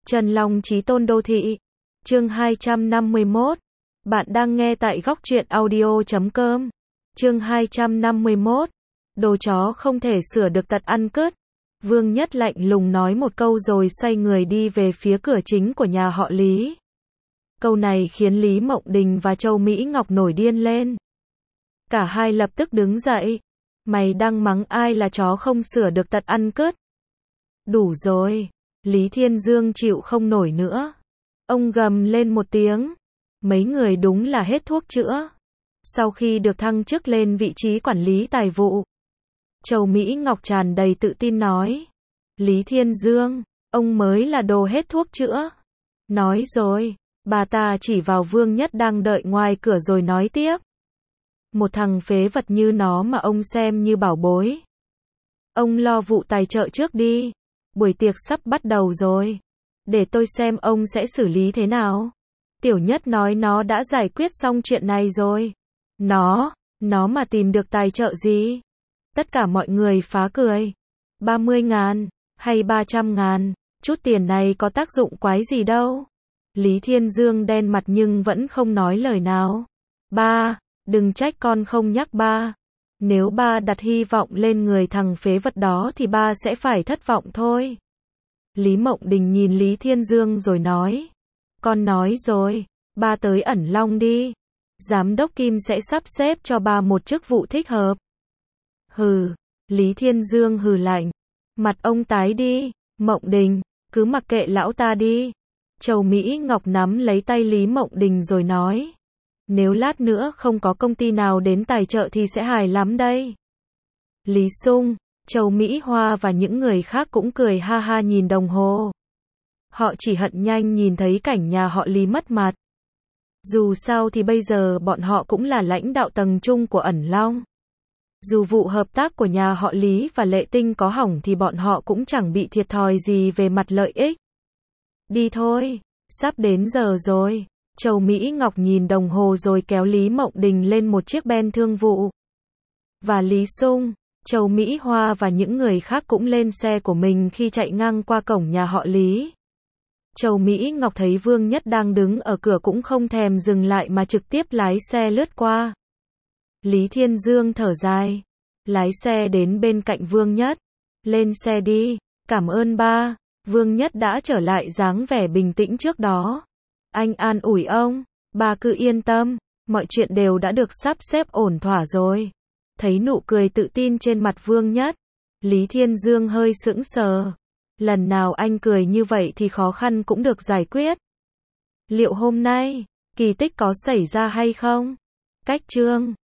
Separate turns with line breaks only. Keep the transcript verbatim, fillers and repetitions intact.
Trần Long Chí Tôn Đô Thị. Chương hai trăm năm mươi mốt. Bạn đang nghe tại góc truyện audio chấm com. Chương hai trăm năm mươi mốt. Đồ chó không thể sửa được tật ăn cứt. Vương Nhất lạnh lùng nói một câu rồi xoay người đi về phía cửa chính của nhà họ Lý. Câu này khiến Lý Mộng Đình và Châu Mỹ Ngọc nổi điên lên. Cả hai lập tức đứng dậy. Mày đang mắng ai là chó không sửa được tật ăn cứt? Đủ rồi. Lý Thiên Dương chịu không nổi nữa. Ông gầm lên một tiếng. Mấy người đúng là hết thuốc chữa. Sau khi được thăng chức lên vị trí quản lý tài vụ, Châu Mỹ Ngọc tràn đầy tự tin nói. Lý Thiên Dương, ông mới là đồ hết thuốc chữa. Nói rồi, bà ta chỉ vào Vương Nhất đang đợi ngoài cửa rồi nói tiếp. Một thằng phế vật như nó mà ông xem như bảo bối. Ông lo vụ tài trợ trước đi. Buổi tiệc sắp bắt đầu rồi. Để tôi xem ông sẽ xử lý thế nào. Tiểu Nhất nói nó đã giải quyết xong chuyện này rồi. Nó, nó mà tìm được tài trợ gì? Tất cả mọi người phá cười. ba mươi ngàn, hay ba trăm ngàn, chút tiền này có tác dụng quái gì đâu. Lý Thiên Dương đen mặt nhưng vẫn không nói lời nào. Ba, đừng trách con không nhắc ba. Nếu ba đặt hy vọng lên người thằng phế vật đó thì ba sẽ phải thất vọng thôi. Lý Mộng Đình nhìn Lý Thiên Dương rồi nói. Con nói rồi, ba tới Ẩn Long đi. Giám đốc Kim sẽ sắp xếp cho ba một chức vụ thích hợp. Hừ, Lý Thiên Dương hừ lạnh. Mặt ông tái đi. Mộng Đình, cứ mặc kệ lão ta đi. Châu Mỹ Ngọc nắm lấy tay Lý Mộng Đình rồi nói. Nếu lát nữa không có công ty nào đến tài trợ thì sẽ hài lắm đây. Lý Sung, Châu Mỹ Hoa và những người khác cũng cười ha ha nhìn đồng hồ. Họ chỉ hận nhanh nhìn thấy cảnh nhà họ Lý mất mặt. Dù sao thì bây giờ bọn họ cũng là lãnh đạo tầng trung của Ẩn Long. Dù vụ hợp tác của nhà họ Lý và Lệ Tinh có hỏng thì bọn họ cũng chẳng bị thiệt thòi gì về mặt lợi ích. Đi thôi, sắp đến giờ rồi. Châu Mỹ Ngọc nhìn đồng hồ rồi kéo Lý Mộng Đình lên một chiếc Ben thương vụ. Và Lý Sung, Châu Mỹ Hoa và những người khác cũng lên xe của mình khi chạy ngang qua cổng nhà họ Lý. Châu Mỹ Ngọc thấy Vương Nhất đang đứng ở cửa cũng không thèm dừng lại mà trực tiếp lái xe lướt qua. Lý Thiên Dương thở dài, lái xe đến bên cạnh Vương Nhất. Lên xe đi, cảm ơn ba. Vương Nhất đã trở lại dáng vẻ bình tĩnh trước đó. Anh an ủi ông, ba cứ yên tâm, mọi chuyện đều đã được sắp xếp ổn thỏa rồi. Thấy nụ cười tự tin trên mặt Vương Nhất, Lý Thiên Dương hơi sững sờ. Lần nào anh cười như vậy thì khó khăn cũng được giải quyết. Liệu hôm nay, kỳ tích có xảy ra hay không? Cách chương